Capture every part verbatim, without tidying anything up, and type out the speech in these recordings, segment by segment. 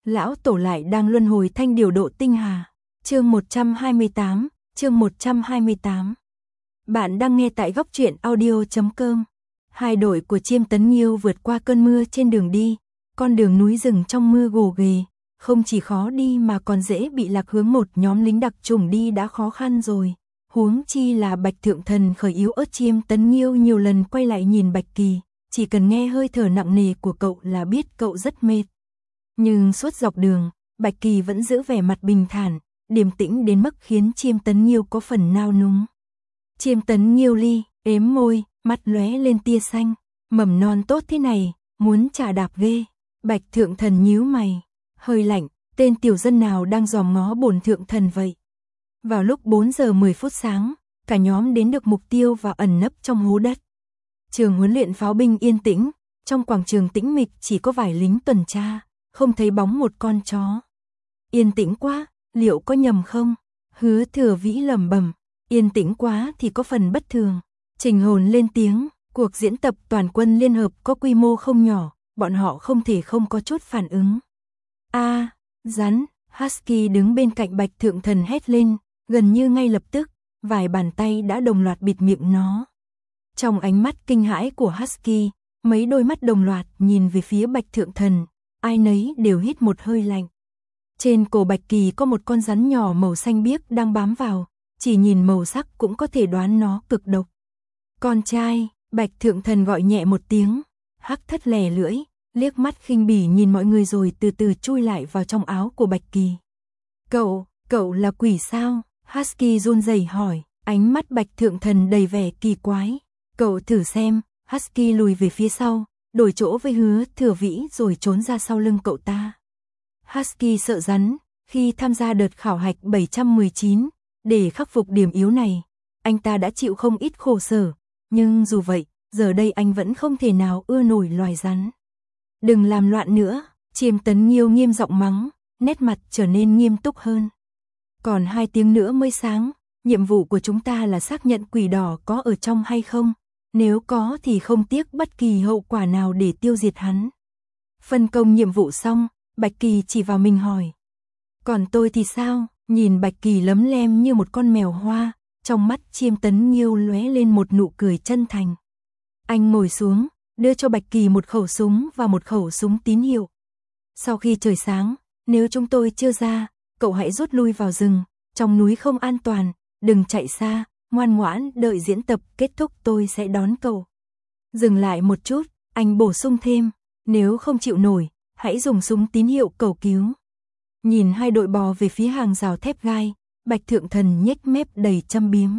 lão tổ lại đang luân hồi thanh điều độ tinh hà. Chương một trăm hai mươi tám, chương một trăm hai mươi tám. Bạn đang nghe tại góc truyện audio chấm com. Hai đội của Chiêm Tấn Nghiêu vượt qua cơn mưa trên đường đi, con đường núi rừng trong mưa gồ ghề, không chỉ khó đi mà còn dễ bị lạc hướng, một nhóm lính đặc chủng đi đã khó khăn rồi. Huống chi là Bạch Thượng Thần khởi yếu ớt. Chiêm Tấn Nghiêu nhiều lần quay lại nhìn Bạch Kỳ, chỉ cần nghe hơi thở nặng nề của cậu là biết cậu rất mệt. Nhưng suốt dọc đường, Bạch Kỳ vẫn giữ vẻ mặt bình thản, điềm tĩnh đến mức khiến Chiêm Tấn Nghiêu có phần nao núng. Chiêm Tấn Nghiêu li, ếm môi, mắt lóe lên tia xanh, mầm non tốt thế này, muốn chà đạp ghê. Bạch Thượng Thần nhíu mày, hơi lạnh, tên tiểu dân nào đang dòm ngó bổn Thượng Thần vậy? Vào lúc bốn giờ mười phút sáng, cả nhóm đến được mục tiêu và ẩn nấp trong hố đất. Trường huấn luyện pháo binh yên tĩnh, trong quảng trường tĩnh mịch chỉ có vài lính tuần tra, không thấy bóng một con chó. Yên tĩnh quá, liệu có nhầm không? Hứa Thừa Vĩ lẩm bẩm, yên tĩnh quá thì có phần bất thường. Trình Hồn lên tiếng, cuộc diễn tập toàn quân liên hợp có quy mô không nhỏ, bọn họ không thể không có chút phản ứng. A, à, rắn, Husky đứng bên cạnh Bạch Thượng Thần hét lên, gần như ngay lập tức, vài bàn tay đã đồng loạt bịt miệng nó. Trong ánh mắt kinh hãi của Husky, mấy đôi mắt đồng loạt nhìn về phía Bạch Thượng Thần, ai nấy đều hít một hơi lạnh. Trên cổ Bạch Kỳ có một con rắn nhỏ màu xanh biếc đang bám vào, chỉ nhìn màu sắc cũng có thể đoán nó cực độc. Con trai, Bạch Thượng Thần gọi nhẹ một tiếng, Hắc Thất lè lưỡi, liếc mắt khinh bỉ nhìn mọi người rồi từ từ chui lại vào trong áo của Bạch Kỳ. Cậu, cậu là quỷ sao? Husky run rẩy hỏi, ánh mắt Bạch Thượng Thần đầy vẻ kỳ quái. Cậu thử xem. Husky lùi về phía sau, đổi chỗ với Hứa Thừa Vĩ rồi trốn ra sau lưng cậu ta. Husky sợ rắn, khi tham gia đợt khảo hạch bảy trăm mười chín, để khắc phục điểm yếu này, anh ta đã chịu không ít khổ sở, nhưng dù vậy, giờ đây anh vẫn không thể nào ưa nổi loài rắn. Đừng làm loạn nữa, Chiêm Tấn Nghiêu nghiêm giọng mắng, nét mặt trở nên nghiêm túc hơn. Còn hai tiếng nữa mới sáng, nhiệm vụ của chúng ta là xác nhận quỷ đỏ có ở trong hay không. Nếu có thì không tiếc bất kỳ hậu quả nào để tiêu diệt hắn. Phân công nhiệm vụ xong, Bạch Kỳ chỉ vào mình hỏi. Còn tôi thì sao? Nhìn Bạch Kỳ lấm lem như một con mèo hoa, trong mắt Chiêm Tấn Nghiêu lóe lên một nụ cười chân thành. Anh ngồi xuống, đưa cho Bạch Kỳ một khẩu súng và một khẩu súng tín hiệu. Sau khi trời sáng, nếu chúng tôi chưa ra, cậu hãy rút lui vào rừng, trong núi không an toàn, đừng chạy xa. Ngoan ngoãn đợi diễn tập kết thúc tôi sẽ đón cậu. Dừng lại một chút, anh bổ sung thêm, nếu không chịu nổi, hãy dùng súng tín hiệu cầu cứu. Nhìn hai đội bò về phía hàng rào thép gai, Bạch Thượng Thần nhếch mép đầy châm biếm.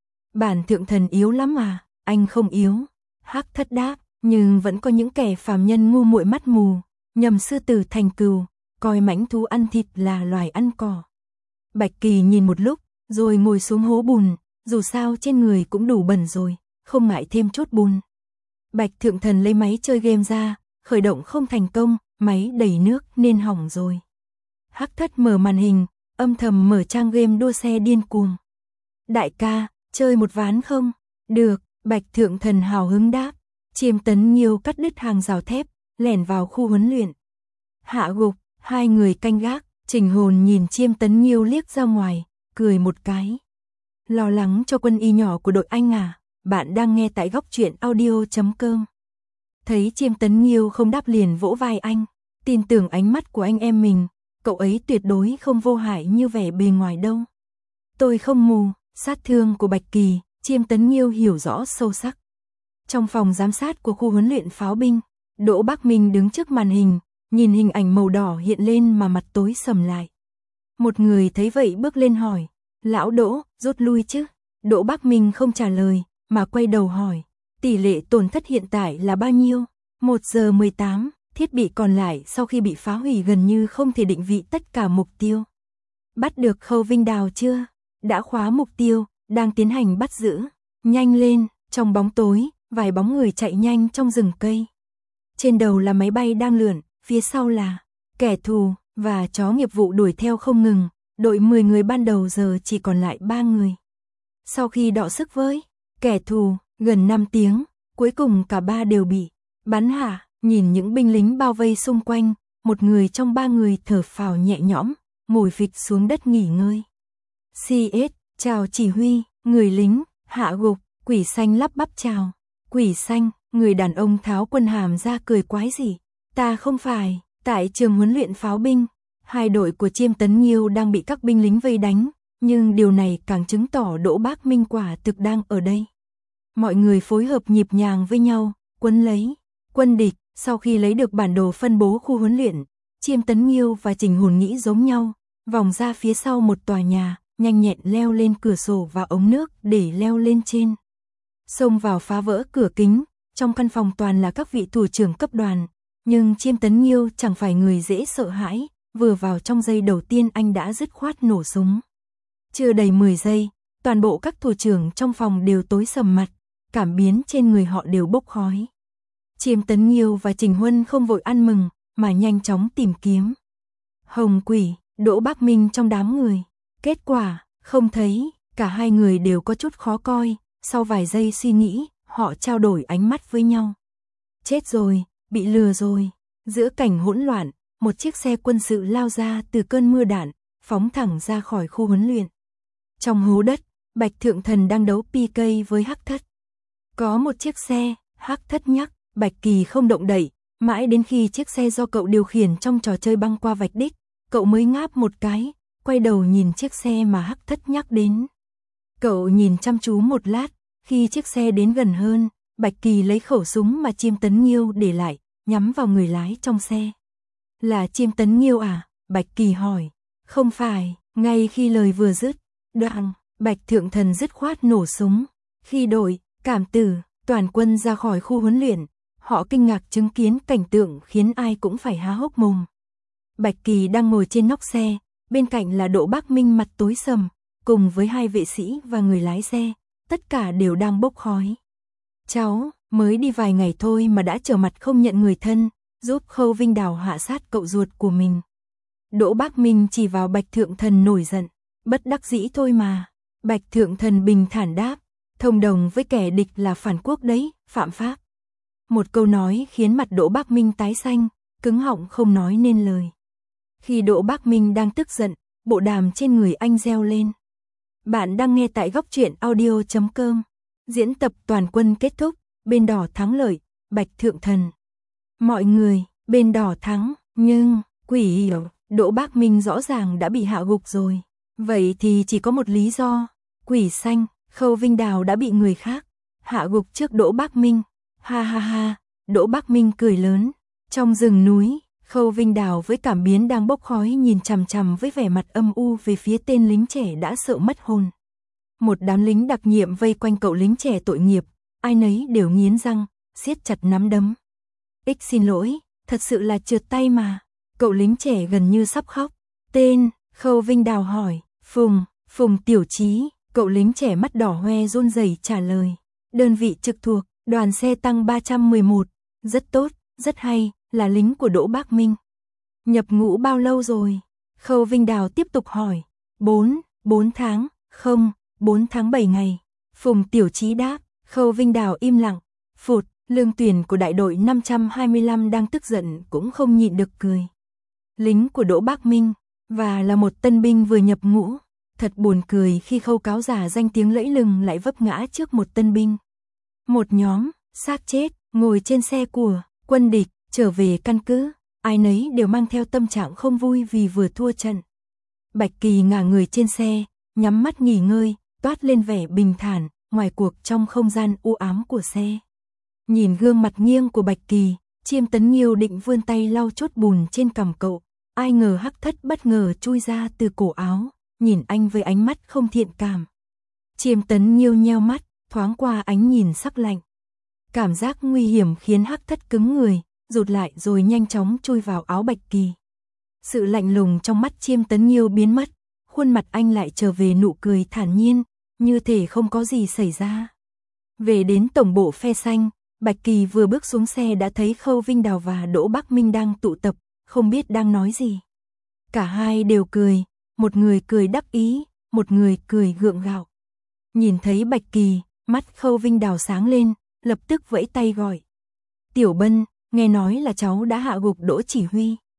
Bản Thượng Thần yếu lắm à? Anh không yếu. Hắc Thất đáp, nhưng vẫn có những kẻ phàm nhân ngu muội mắt mù, nhầm sư tử thành cừu, coi mãnh thú ăn thịt là loài ăn cỏ. Bạch Kỳ nhìn một lúc, rồi ngồi xuống hố bùn. Dù sao trên người cũng đủ bẩn rồi, không ngại thêm chút bùn. Bạch Thượng Thần lấy máy chơi game ra, khởi động không thành công, máy đầy nước nên hỏng rồi. Hắc Thất mở màn hình, âm thầm mở trang game đua xe điên cuồng. Đại ca, chơi một ván không? Được, Bạch Thượng Thần hào hứng đáp. Chiêm Tấn Nghiêu cắt đứt hàng rào thép, lẻn vào khu huấn luyện. Hạ gục, hai người canh gác, Trình Hồn nhìn Chiêm Tấn Nghiêu liếc ra ngoài, cười một cái. Lo lắng cho quân y nhỏ của đội anh à? Bạn đang nghe tại góc truyện audio chấm com. Thấy Chiêm Tấn Nghiêu không đáp liền vỗ vai anh, tin tưởng ánh mắt của anh em mình, cậu ấy tuyệt đối không vô hại như vẻ bề ngoài đâu. Tôi không mù, sát thương của Bạch Kỳ, Chiêm Tấn Nghiêu hiểu rõ sâu sắc. Trong phòng giám sát của khu huấn luyện pháo binh, Đỗ Bắc Minh đứng trước màn hình, nhìn hình ảnh màu đỏ hiện lên mà mặt tối sầm lại. Một người thấy vậy bước lên hỏi, lão Đỗ, rút lui chứ? Đỗ Bắc Minh không trả lời, mà quay đầu hỏi, tỷ lệ tổn thất hiện tại là bao nhiêu? một giờ mười tám, thiết bị còn lại sau khi bị phá hủy gần như không thể định vị tất cả mục tiêu. Bắt được Khâu Vinh Đào chưa? Đã khóa mục tiêu, đang tiến hành bắt giữ. Nhanh lên, trong bóng tối, vài bóng người chạy nhanh trong rừng cây. Trên đầu là máy bay đang lượn, phía sau là kẻ thù, và chó nghiệp vụ đuổi theo không ngừng. Đội mười người ban đầu giờ chỉ còn lại ba người. Sau khi đọ sức với kẻ thù gần năm tiếng, cuối cùng cả ba đều bị bắn hạ. Nhìn những binh lính bao vây xung quanh, một người trong ba người thở phào nhẹ nhõm, ngồi phịch xuống đất nghỉ ngơi. xê ét, chào chỉ huy, người lính, hạ gục, Quỷ Xanh lắp bắp chào. Quỷ Xanh, người đàn ông tháo quân hàm ra cười quái gì. Ta không phải, tại trường huấn luyện pháo binh, hai đội của Chiêm Tấn Nghiêu đang bị các binh lính vây đánh, nhưng điều này càng chứng tỏ Đỗ Bác Minh quả thực đang ở đây. Mọi người phối hợp nhịp nhàng với nhau, quấn lấy quân địch. Sau khi lấy được bản đồ phân bố khu huấn luyện, Chiêm Tấn Nghiêu và Trình Hồn nghĩ giống nhau, vòng ra phía sau một tòa nhà, nhanh nhẹn leo lên cửa sổ và ống nước để leo lên trên. Xông vào phá vỡ cửa kính, trong căn phòng toàn là các vị thủ trưởng cấp đoàn, nhưng Chiêm Tấn Nghiêu chẳng phải người dễ sợ hãi, vừa vào trong giây đầu tiên anh đã dứt khoát nổ súng. Chưa đầy mười giây, toàn bộ các thủ trưởng trong phòng đều tối sầm mặt, cảm biến trên người họ đều bốc khói. Chiêm Tấn Nghiêu và Trình Huân không vội ăn mừng, mà nhanh chóng tìm kiếm. Hồng Quỷ, Đỗ Bác Minh trong đám người. Kết quả, không thấy, cả hai người đều có chút khó coi, sau vài giây suy nghĩ, họ trao đổi ánh mắt với nhau. Chết rồi, bị lừa rồi. Giữa cảnh hỗn loạn, một chiếc xe quân sự lao ra từ cơn mưa đạn, phóng thẳng ra khỏi khu huấn luyện. Trong hố đất, Bạch Thượng Thần đang đấu pê ca với Hắc Thất. Có một chiếc xe, Hắc Thất nhắc, Bạch Kỳ không động đậy, mãi đến khi chiếc xe do cậu điều khiển trong trò chơi băng qua vạch đích, cậu mới ngáp một cái, quay đầu nhìn chiếc xe mà Hắc Thất nhắc đến. Cậu nhìn chăm chú một lát, khi chiếc xe đến gần hơn, Bạch Kỳ lấy khẩu súng mà Chiêm Tấn Nghiêu để lại, nhắm vào người lái trong xe. Là Chiêm Tấn Nghiêu à? Bạch Kỳ hỏi. Không phải, ngay khi lời vừa dứt, đoạn, Bạch Thượng Thần dứt khoát nổ súng. Khi đội, cảm tử, toàn quân ra khỏi khu huấn luyện, họ kinh ngạc chứng kiến cảnh tượng khiến ai cũng phải há hốc mồm. Bạch Kỳ đang ngồi trên nóc xe, bên cạnh là Đỗ Bác Minh mặt tối sầm, cùng với hai vệ sĩ và người lái xe, tất cả đều đang bốc khói. Cháu, mới đi vài ngày thôi mà đã trở mặt không nhận người thân, giúp Khâu Vinh Đào hạ sát cậu ruột của mình. Đỗ Bác Minh chỉ vào Bạch Thượng Thần nổi giận, bất đắc dĩ thôi mà. Bạch Thượng Thần bình thản đáp, thông đồng với kẻ địch là phản quốc đấy, phạm pháp. Một câu nói khiến mặt Đỗ Bác Minh tái xanh, cứng họng không nói nên lời. Khi Đỗ Bác Minh đang tức giận, bộ đàm trên người anh reo lên. Bạn đang nghe tại góc truyện audio chấm com. Diễn tập toàn quân kết thúc, bên đỏ thắng lợi, Bạch Thượng Thần. Mọi người, bên đỏ thắng, nhưng, quỷ hiểu, Đỗ Bác Minh rõ ràng đã bị hạ gục rồi. Vậy thì chỉ có một lý do, Quỷ Xanh, Khâu Vinh Đào đã bị người khác hạ gục trước Đỗ Bác Minh. Ha ha ha, Đỗ Bác Minh cười lớn. Trong rừng núi, Khâu Vinh Đào với cảm biến đang bốc khói nhìn chằm chằm với vẻ mặt âm u về phía tên lính trẻ đã sợ mất hồn. Một đám lính đặc nhiệm vây quanh cậu lính trẻ tội nghiệp, ai nấy đều nghiến răng, siết chặt nắm đấm. Ích xin lỗi, thật sự là trượt tay mà. Cậu lính trẻ gần như sắp khóc. Tên, Khâu Vinh Đào hỏi. Phùng, Phùng Tiểu Chí, cậu lính trẻ mắt đỏ hoe run rẩy trả lời. Đơn vị trực thuộc, đoàn xe tăng ba trăm mười một. Rất tốt, rất hay, là lính của Đỗ Bác Minh. Nhập ngũ bao lâu rồi? Khâu Vinh Đào tiếp tục hỏi. Bốn, bốn tháng, không, bốn tháng bảy ngày. Phùng Tiểu Chí đáp. Khâu Vinh Đào im lặng. Phụt, lương tuyển của đại đội năm trăm hai mươi lăm đang tức giận cũng không nhịn được cười. Lính của Đỗ Bác Minh, và là một tân binh vừa nhập ngũ. Thật buồn cười khi Khâu cáo giả danh tiếng lẫy lừng lại vấp ngã trước một tân binh. Một nhóm, xác chết, ngồi trên xe của quân địch, trở về căn cứ, ai nấy đều mang theo tâm trạng không vui vì vừa thua trận. Bạch Kỳ ngả người trên xe, nhắm mắt nghỉ ngơi, toát lên vẻ bình thản, ngoài cuộc trong không gian u ám của xe. Nhìn gương mặt nghiêng của Bạch Kỳ, Chiêm Tấn Nghiêu định vươn tay lau chốt bùn trên cằm cậu, ai ngờ Hắc Thất bất ngờ chui ra từ cổ áo, nhìn anh với ánh mắt không thiện cảm. Chiêm Tấn Nghiêu nheo mắt, thoáng qua ánh nhìn sắc lạnh. Cảm giác nguy hiểm khiến Hắc Thất cứng người, rụt lại rồi nhanh chóng chui vào áo Bạch Kỳ. Sự lạnh lùng trong mắt Chiêm Tấn Nghiêu biến mất, khuôn mặt anh lại trở về nụ cười thản nhiên, như thể không có gì xảy ra. Về đến tổng bộ phe xanh, Bạch Kỳ vừa bước xuống xe đã thấy Khâu Vinh Đào và Đỗ Bác Minh đang tụ tập, không biết đang nói gì. Cả hai đều cười, một người cười đắc ý, một người cười gượng gạo. Nhìn thấy Bạch Kỳ, mắt Khâu Vinh Đào sáng lên, lập tức vẫy tay gọi. Tiểu Bân, nghe nói là cháu đã hạ gục Đỗ chỉ huy.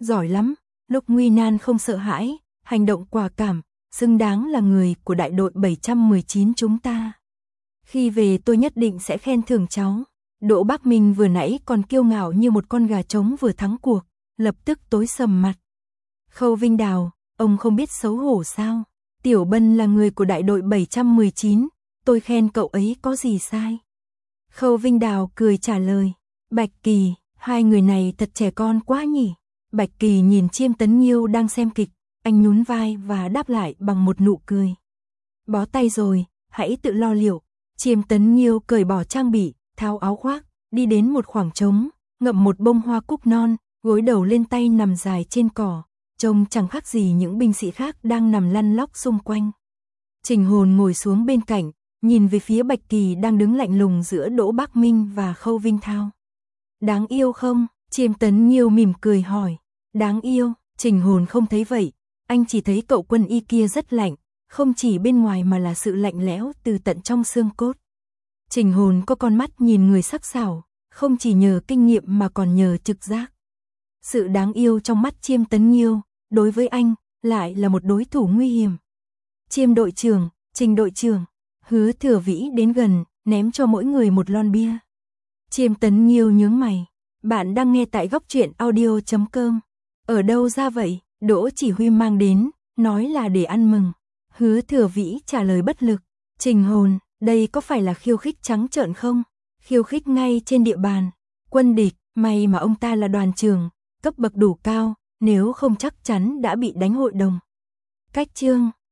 giỏi lắm, lúc nguy nan không sợ hãi, hành động quả cảm, xứng đáng là người của đại đội bảy trăm mười chín chúng ta. Khi về tôi nhất định sẽ khen thưởng cháu. Đỗ Bác Minh vừa nãy còn kiêu ngạo như một con gà trống vừa thắng cuộc, lập tức tối sầm mặt. Khâu Vinh Đào, ông không biết xấu hổ sao? Tiểu Bân là người của đại đội bảy trăm mười chín, tôi khen cậu ấy có gì sai? Khâu Vinh Đào cười trả lời, Bạch Kỳ, hai người này thật trẻ con quá nhỉ? Bạch Kỳ nhìn Chiêm Tấn Nhiêu đang xem kịch, anh nhún vai và đáp lại bằng một nụ cười. Bó tay rồi, hãy tự lo liệu. Chiêm Tấn Nhiêu cởi bỏ trang bị, tháo áo khoác, đi đến một khoảng trống, ngậm một bông hoa cúc non, gối đầu lên tay nằm dài trên cỏ, trông chẳng khác gì những binh sĩ khác đang nằm lăn lóc xung quanh. Trình Hồn ngồi xuống bên cạnh, nhìn về phía Bạch Kỳ đang đứng lạnh lùng giữa Đỗ Bác Minh và Khâu Vinh Thao. Đáng yêu không? Chiêm Tấn Nhiêu mỉm cười hỏi. Đáng yêu, Trình Hồn không thấy vậy, anh chỉ thấy cậu quân y kia rất lạnh, không chỉ bên ngoài mà là sự lạnh lẽo từ tận trong xương cốt. Trình Hồn có con mắt nhìn người sắc sảo, không chỉ nhờ kinh nghiệm mà còn nhờ trực giác. Sự đáng yêu trong mắt Chiêm Tấn Nhiêu, đối với anh, lại là một đối thủ nguy hiểm. Chiêm đội trưởng, Trình đội trưởng, Hứa Thừa Vĩ đến gần, ném cho mỗi người một lon bia. Chiêm Tấn Nhiêu nhướng mày, bạn đang nghe tại góc truyện audio chấm com. Ở đâu ra vậy? Đỗ chỉ huy mang đến, nói là để ăn mừng. Hứa Thừa Vĩ trả lời bất lực. Trình Hồn, đây có phải là khiêu khích trắng trợn không? Khiêu khích ngay trên địa bàn. Quân địch, may mà ông ta là đoàn trưởng, cấp bậc đủ cao, nếu không chắc chắn đã bị đánh hội đồng. Cách chương